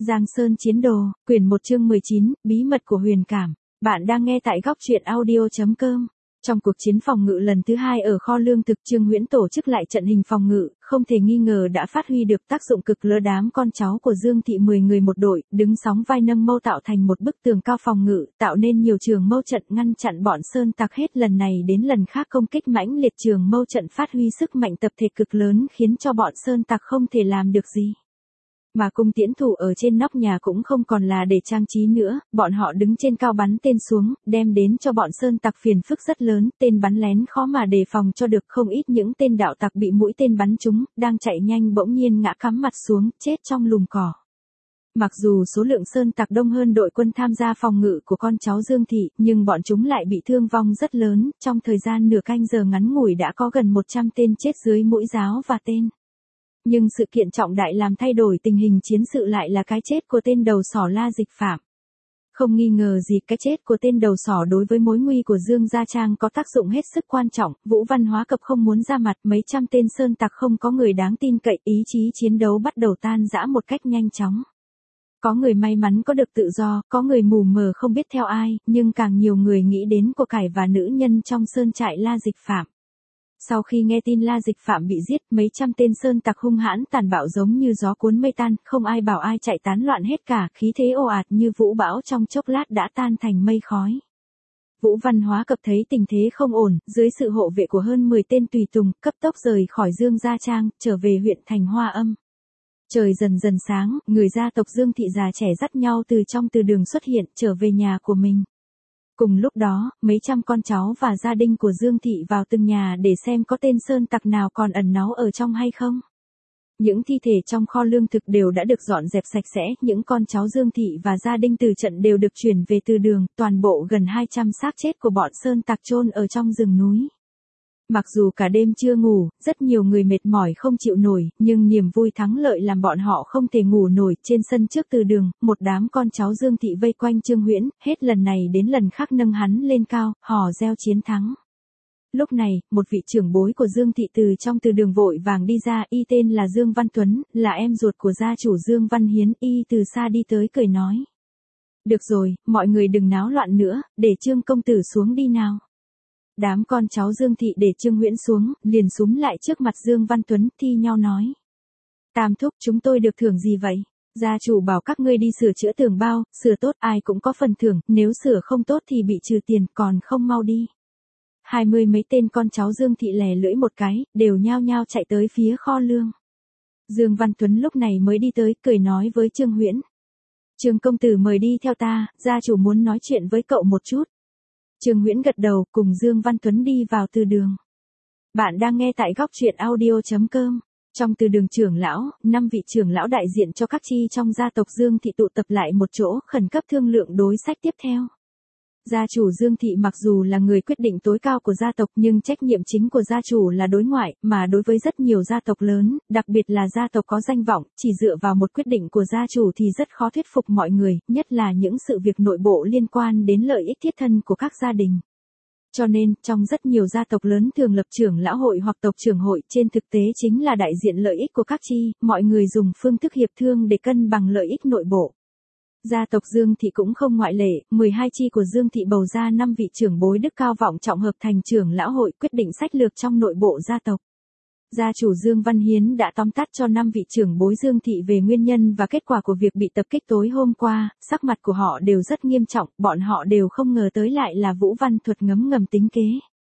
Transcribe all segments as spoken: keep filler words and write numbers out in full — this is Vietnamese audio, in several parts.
Giang Sơn Chiến Đồ, quyển một chương mười chín, Bí mật của huyền cảm. Bạn đang nghe tại góc truyện audio chấm com. Trong cuộc chiến phòng ngự lần thứ hai ở kho lương thực, Trương Huyễn tổ chức lại trận hình phòng ngự, không thể nghi ngờ đã phát huy được tác dụng cực lớn. Đám con cháu của Dương thị mười người một đội, đứng sóng vai nâng mâu tạo thành một bức tường cao phòng ngự, tạo nên nhiều trường mâu trận ngăn chặn bọn sơn tặc hết lần này đến lần khác công kích mãnh liệt. Trường mâu trận phát huy sức mạnh tập thể cực lớn khiến cho bọn sơn tặc không thể làm được gì. Mà cung tiễn thủ ở trên nóc nhà cũng không còn là để trang trí nữa, bọn họ đứng trên cao bắn tên xuống, đem đến cho bọn sơn tặc phiền phức rất lớn. Tên bắn lén khó mà đề phòng cho được, không ít những tên đạo tặc bị mũi tên bắn trúng, đang chạy nhanh bỗng nhiên ngã cắm mặt xuống, chết trong lùm cỏ. Mặc dù số lượng sơn tặc đông hơn đội quân tham gia phòng ngự của con cháu Dương thị, nhưng bọn chúng lại bị thương vong rất lớn, trong thời gian nửa canh giờ ngắn ngủi đã có gần một trăm tên chết dưới mũi giáo và tên. Nhưng sự kiện trọng đại làm thay đổi tình hình chiến sự lại là cái chết của tên đầu sỏ La Dịch Phạm. Không nghi ngờ gì, cái chết của tên đầu sỏ đối với mối nguy của Dương Gia Trang có tác dụng hết sức quan trọng. Vũ Văn Hóa Cập không muốn ra mặt, mấy trăm tên sơn tặc không có người đáng tin cậy, ý chí chiến đấu bắt đầu tan rã một cách nhanh chóng. Có người may mắn có được tự do, có người mù mờ không biết theo ai, nhưng càng nhiều người nghĩ đến của cải và nữ nhân trong sơn trại La Dịch Phạm. Sau khi nghe tin La Dịch Phạm bị giết, mấy trăm tên sơn tặc hung hãn tàn bạo giống như gió cuốn mây tan, không ai bảo ai chạy tán loạn hết cả, khí thế ồ ạt như vũ bão trong chốc lát đã tan thành mây khói. Vũ Văn Hóa Cập thấy tình thế không ổn, dưới sự hộ vệ của hơn mười tên tùy tùng, cấp tốc rời khỏi Dương Gia Trang, trở về huyện thành Hoa Âm. Trời dần dần sáng, người gia tộc Dương thị già trẻ dắt nhau từ trong từ đường xuất hiện, trở về nhà của mình. Cùng lúc đó, mấy trăm con cháu và gia đình của Dương thị vào từng nhà để xem có tên sơn tặc nào còn ẩn náu ở trong hay không. Những thi thể trong kho lương thực đều đã được dọn dẹp sạch sẽ, những con cháu Dương thị và gia đình từ trận đều được chuyển về từ đường, toàn bộ gần hai trăm xác chết của bọn sơn tặc chôn ở trong rừng núi. Mặc dù cả đêm chưa ngủ, rất nhiều người mệt mỏi không chịu nổi, nhưng niềm vui thắng lợi làm bọn họ không thể ngủ nổi. Trên sân trước từ đường, một đám con cháu Dương thị vây quanh Trương Huyễn, hết lần này đến lần khác nâng hắn lên cao, hò reo chiến thắng. Lúc này, một vị trưởng bối của Dương thị từ trong từ đường vội vàng đi ra, y tên là Dương Văn Tuấn, là em ruột của gia chủ Dương Văn Hiến. Y từ xa đi tới cười nói: "Được rồi, mọi người đừng náo loạn nữa, để Trương công tử xuống đi nào." Đám con cháu Dương thị để Trương Huyễn xuống, liền súm lại trước mặt Dương Văn Tuấn, thi nhau nói: "Tam thúc, chúng tôi được thưởng gì vậy? Gia chủ bảo các ngươi đi sửa chữa tường bao, sửa tốt ai cũng có phần thưởng, nếu sửa không tốt thì bị trừ tiền, còn không mau đi." Hai mươi mấy tên con cháu Dương thị lè lưỡi một cái, đều nhao nhao chạy tới phía kho lương. Dương Văn Tuấn lúc này mới đi tới, cười nói với Trương Huyễn: "Trương công tử mời đi theo ta, gia chủ muốn nói chuyện với cậu một chút." Trương Huyễn gật đầu, cùng Dương Văn Tuấn đi vào từ đường. Bạn đang nghe tại góc truyện audio chấm com. Trong từ đường trưởng lão, năm vị trưởng lão đại diện cho các chi trong gia tộc Dương thị tụ tập lại một chỗ, khẩn cấp thương lượng đối sách tiếp theo. Gia chủ Dương thị mặc dù là người quyết định tối cao của gia tộc, nhưng trách nhiệm chính của gia chủ là đối ngoại, mà đối với rất nhiều gia tộc lớn, đặc biệt là gia tộc có danh vọng, chỉ dựa vào một quyết định của gia chủ thì rất khó thuyết phục mọi người, nhất là những sự việc nội bộ liên quan đến lợi ích thiết thân của các gia đình. Cho nên, trong rất nhiều gia tộc lớn thường lập trưởng lão hội hoặc tộc trưởng hội, trên thực tế chính là đại diện lợi ích của các chi, mọi người dùng phương thức hiệp thương để cân bằng lợi ích nội bộ. Gia tộc Dương thị cũng không ngoại lệ, mười hai chi của Dương thị bầu ra năm vị trưởng bối đức cao vọng trọng hợp thành trưởng lão hội, quyết định sách lược trong nội bộ gia tộc. Gia chủ Dương Văn Hiến đã tóm tắt cho năm vị trưởng bối Dương thị về nguyên nhân và kết quả của việc bị tập kích tối hôm qua, sắc mặt của họ đều rất nghiêm trọng, bọn họ đều không ngờ tới lại là Vũ Văn Thuật ngấm ngầm tính kế.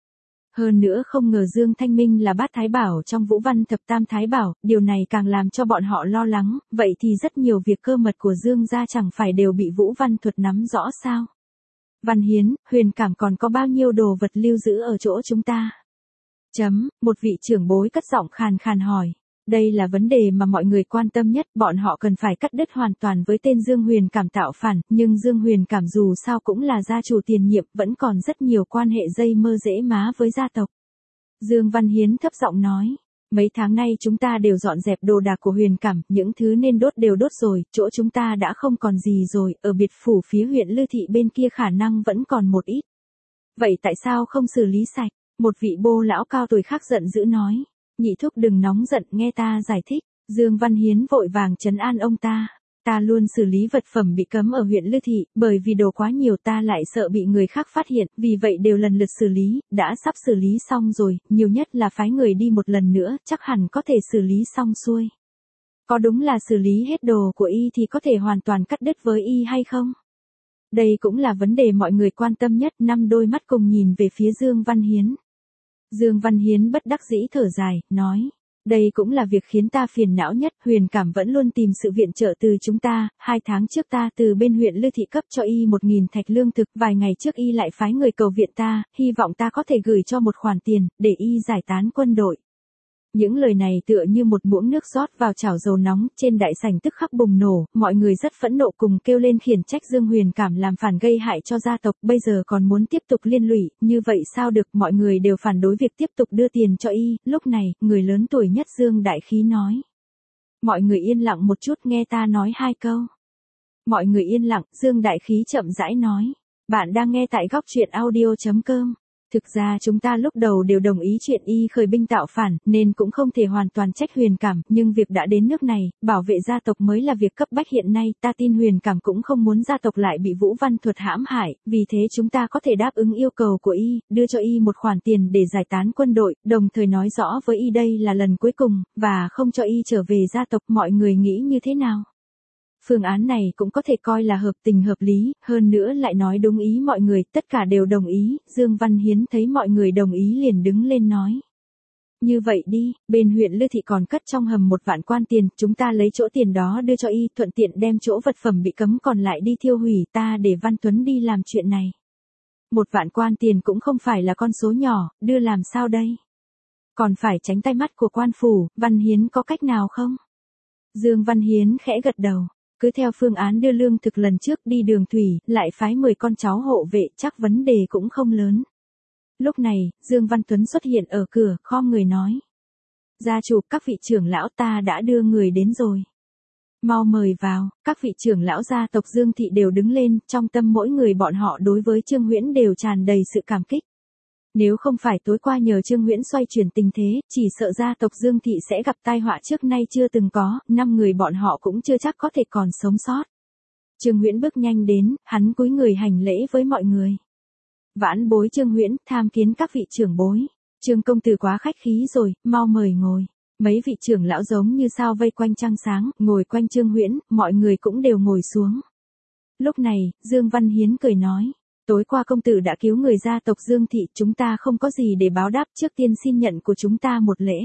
Hơn nữa không ngờ Dương Thanh Minh là bát thái bảo trong Vũ Văn thập tam thái bảo, điều này càng làm cho bọn họ lo lắng, vậy thì rất nhiều việc cơ mật của Dương gia chẳng phải đều bị Vũ Văn Thuật nắm rõ sao? Văn Hiến, huyền cảm còn có bao nhiêu đồ vật lưu giữ ở chỗ chúng ta? Chấm, một vị trưởng bối cất giọng khàn khàn hỏi. Đây là vấn đề mà mọi người quan tâm nhất, bọn họ cần phải cắt đứt hoàn toàn với tên Dương Huyền Cảm tạo phản, nhưng Dương Huyền Cảm dù sao cũng là gia chủ tiền nhiệm, vẫn còn rất nhiều quan hệ dây mơ rễ má với gia tộc. Dương Văn Hiến thấp giọng nói, mấy tháng nay chúng ta đều dọn dẹp đồ đạc của Huyền Cảm, những thứ nên đốt đều đốt rồi, chỗ chúng ta đã không còn gì rồi, ở biệt phủ phía huyện Lư Thị bên kia khả năng vẫn còn một ít. Vậy tại sao không xử lý sạch? Một vị bô lão cao tuổi khác giận dữ nói. Nhị thúc đừng nóng giận, nghe ta giải thích. Dương Văn Hiến vội vàng trấn an ông ta. Ta luôn xử lý vật phẩm bị cấm ở huyện Lư Thị, bởi vì đồ quá nhiều ta lại sợ bị người khác phát hiện, vì vậy đều lần lượt xử lý, đã sắp xử lý xong rồi, nhiều nhất là phái người đi một lần nữa, chắc hẳn có thể xử lý xong xuôi. Có đúng là xử lý hết đồ của y thì có thể hoàn toàn cắt đứt với y hay không? Đây cũng là vấn đề mọi người quan tâm nhất. Năm đôi mắt cùng nhìn về phía Dương Văn Hiến. Dương Văn Hiến bất đắc dĩ thở dài, nói. Đây cũng là việc khiến ta phiền não nhất. Huyền Cảm vẫn luôn tìm sự viện trợ từ chúng ta. Hai tháng trước ta từ bên huyện Lư Thị cấp cho y một nghìn thạch lương thực. Vài ngày trước y lại phái người cầu viện ta, hy vọng ta có thể gửi cho một khoản tiền, để y giải tán quân đội. Những lời này tựa như một muỗng nước rót vào chảo dầu nóng, trên đại sảnh tức khắc bùng nổ, mọi người rất phẫn nộ cùng kêu lên khiển trách Dương Huyền Cảm làm phản gây hại cho gia tộc, bây giờ còn muốn tiếp tục liên lụy, như vậy sao được, mọi người đều phản đối việc tiếp tục đưa tiền cho y. Lúc này, người lớn tuổi nhất Dương Đại Khí nói. Mọi người yên lặng một chút nghe ta nói hai câu. Mọi người yên lặng, Dương Đại Khí chậm rãi nói. Bạn đang nghe tại góc truyện audio chấm com. Thực ra chúng ta lúc đầu đều đồng ý chuyện y khởi binh tạo phản, nên cũng không thể hoàn toàn trách Huyền Cảm, nhưng việc đã đến nước này, bảo vệ gia tộc mới là việc cấp bách hiện nay, ta tin Huyền Cảm cũng không muốn gia tộc lại bị Vũ Văn Thuật hãm hại, vì thế chúng ta có thể đáp ứng yêu cầu của y, đưa cho y một khoản tiền để giải tán quân đội, đồng thời nói rõ với y đây là lần cuối cùng, và không cho y trở về gia tộc. Mọi người nghĩ như thế nào? Phương án này cũng có thể coi là hợp tình hợp lý, hơn nữa lại nói đúng ý mọi người, tất cả đều đồng ý. Dương Văn Hiến thấy mọi người đồng ý liền đứng lên nói. Như vậy đi, bên huyện Lư Thị còn cất trong hầm một vạn quan tiền, chúng ta lấy chỗ tiền đó đưa cho y, thuận tiện đem chỗ vật phẩm bị cấm còn lại đi thiêu hủy, ta để Văn Tuấn đi làm chuyện này. Một vạn quan tiền cũng không phải là con số nhỏ, đưa làm sao đây? Còn phải tránh tay mắt của quan phủ, Văn Hiến có cách nào không? Dương Văn Hiến khẽ gật đầu. Cứ theo phương án đưa lương thực lần trước đi đường thủy, lại phái mười con cháu hộ vệ, chắc vấn đề cũng không lớn. Lúc này, Dương Văn Tuấn xuất hiện ở cửa, khom người nói. Gia chủ, các vị trưởng lão ta đã đưa người đến rồi. Mau mời vào, các vị trưởng lão gia tộc Dương Thị đều đứng lên, trong tâm mỗi người bọn họ đối với Trương Huyễn đều tràn đầy sự cảm kích. Nếu không phải tối qua nhờ Trương Huyễn xoay chuyển tình thế, chỉ sợ gia tộc Dương Thị sẽ gặp tai họa trước nay chưa từng có, năm người bọn họ cũng chưa chắc có thể còn sống sót. Trương Huyễn bước nhanh đến, hắn cúi người hành lễ với mọi người. Vãn bối Trương Huyễn, tham kiến các vị trưởng bối. Trương công tử quá khách khí rồi, mau mời ngồi. Mấy vị trưởng lão giống như sao vây quanh trăng sáng, ngồi quanh Trương Huyễn, mọi người cũng đều ngồi xuống. Lúc này, Dương Văn Hiến cười nói. Tối qua công tử đã cứu người gia tộc Dương Thị, chúng ta không có gì để báo đáp, trước tiên xin nhận của chúng ta một lễ.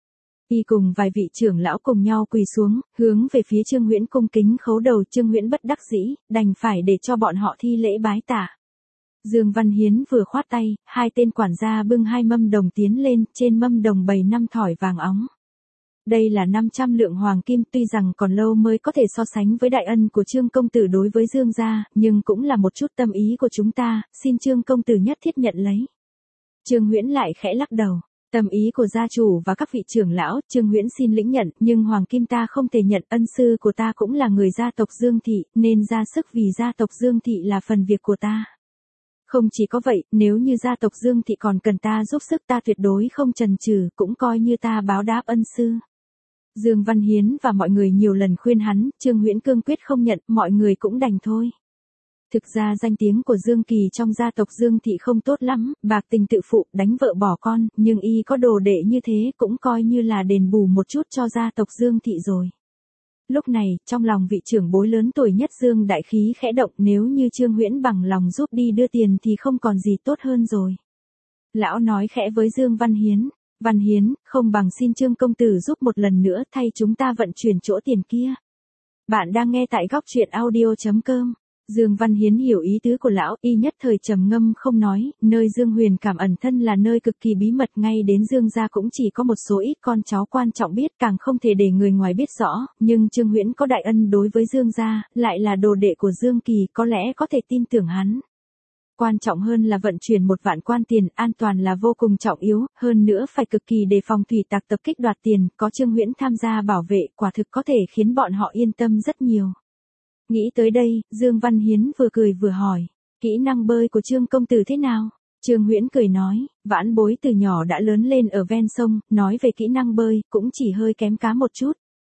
Y cùng vài vị trưởng lão cùng nhau quỳ xuống, hướng về phía Trương Huyễn cung kính khấu đầu. Trương Huyễn bất đắc dĩ, đành phải để cho bọn họ thi lễ bái tạ. Dương Văn Hiến vừa khoát tay, hai tên quản gia bưng hai mâm đồng tiến lên, trên mâm đồng bày năm thỏi vàng óng. Đây là năm trăm lượng hoàng kim, tuy rằng còn lâu mới có thể so sánh với đại ân của Trương công tử đối với Dương gia, nhưng cũng là một chút tâm ý của chúng ta, xin Trương công tử nhất thiết nhận lấy. Trương Huyễn lại khẽ lắc đầu. Tâm ý của gia chủ và các vị trưởng lão, Trương Huyễn xin lĩnh nhận, nhưng hoàng kim ta không thể nhận, ân sư của ta cũng là người gia tộc Dương Thị, nên ra sức vì gia tộc Dương Thị là phần việc của ta. Không chỉ có vậy, nếu như gia tộc Dương Thị còn cần ta giúp sức, ta tuyệt đối không chần chừ, cũng coi như ta báo đáp ân sư. Dương Văn Hiến và mọi người nhiều lần khuyên hắn, Trương Huyễn cương quyết không nhận, mọi người cũng đành thôi. Thực ra danh tiếng của Dương Kỳ trong gia tộc Dương Thị không tốt lắm, bạc tình tự phụ, đánh vợ bỏ con, nhưng y có đồ đệ như thế cũng coi như là đền bù một chút cho gia tộc Dương Thị rồi. Lúc này, trong lòng vị trưởng bối lớn tuổi nhất Dương Đại Khí khẽ động, nếu như Trương Huyễn bằng lòng giúp đi đưa tiền thì không còn gì tốt hơn rồi. Lão nói khẽ với Dương Văn Hiến. Văn Hiến, không bằng xin Trương công tử giúp một lần nữa thay chúng ta vận chuyển chỗ tiền kia. Bạn đang nghe tại góc truyện audio chấm com. Dương Văn Hiến hiểu ý tứ của lão, y nhất thời trầm ngâm không nói, nơi Dương Huyền Cảm ẩn thân là nơi cực kỳ bí mật, ngay đến Dương gia cũng chỉ có một số ít con cháu quan trọng biết, càng không thể để người ngoài biết rõ, nhưng Trương Huyễn có đại ân đối với Dương gia, lại là đồ đệ của Dương Kỳ, có lẽ có thể tin tưởng hắn. Quan trọng hơn là vận chuyển một vạn quan tiền, an toàn là vô cùng trọng yếu, hơn nữa phải cực kỳ đề phòng thủy tặc tập kích đoạt tiền, có Trương Huyễn tham gia bảo vệ, quả thực có thể khiến bọn họ yên tâm rất nhiều. Nghĩ tới đây, Dương Văn Hiến vừa cười vừa hỏi, kỹ năng bơi của Trương công tử thế nào? Trương Huyễn cười nói, vãn bối từ nhỏ đã lớn lên ở ven sông, nói về kỹ năng bơi, cũng chỉ hơi kém cá một chút.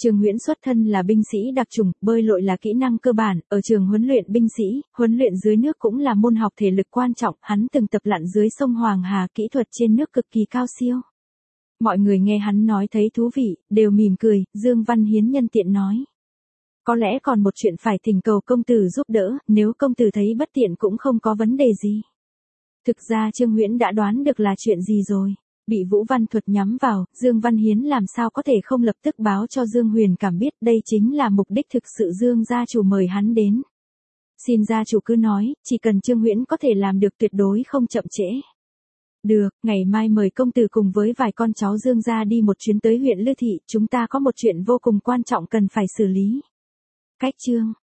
Trương Huyễn xuất thân là binh sĩ đặc chủng, bơi lội là kỹ năng cơ bản, ở trường huấn luyện binh sĩ, huấn luyện dưới nước cũng là môn học thể lực quan trọng, hắn từng tập lặn dưới sông Hoàng Hà, kỹ thuật trên nước cực kỳ cao siêu. Mọi người nghe hắn nói thấy thú vị, đều mỉm cười, Dương Văn Hiến nhân tiện nói. Có lẽ còn một chuyện phải thỉnh cầu công tử giúp đỡ, nếu công tử thấy bất tiện cũng không có vấn đề gì. Thực ra Trương Huyễn đã đoán được là chuyện gì rồi. Bị Vũ Văn Thuật nhắm vào, Dương Văn Hiến làm sao có thể không lập tức báo cho Dương Huyền Cảm biết đây chính là mục đích thực sự Dương gia chủ mời hắn đến. Xin gia chủ cứ nói, chỉ cần Trương Huyễn có thể làm được tuyệt đối không chậm trễ. Được, ngày mai mời công tử cùng với vài con cháu Dương gia đi một chuyến tới huyện Lư Thị, chúng ta có một chuyện vô cùng quan trọng cần phải xử lý. Cách chương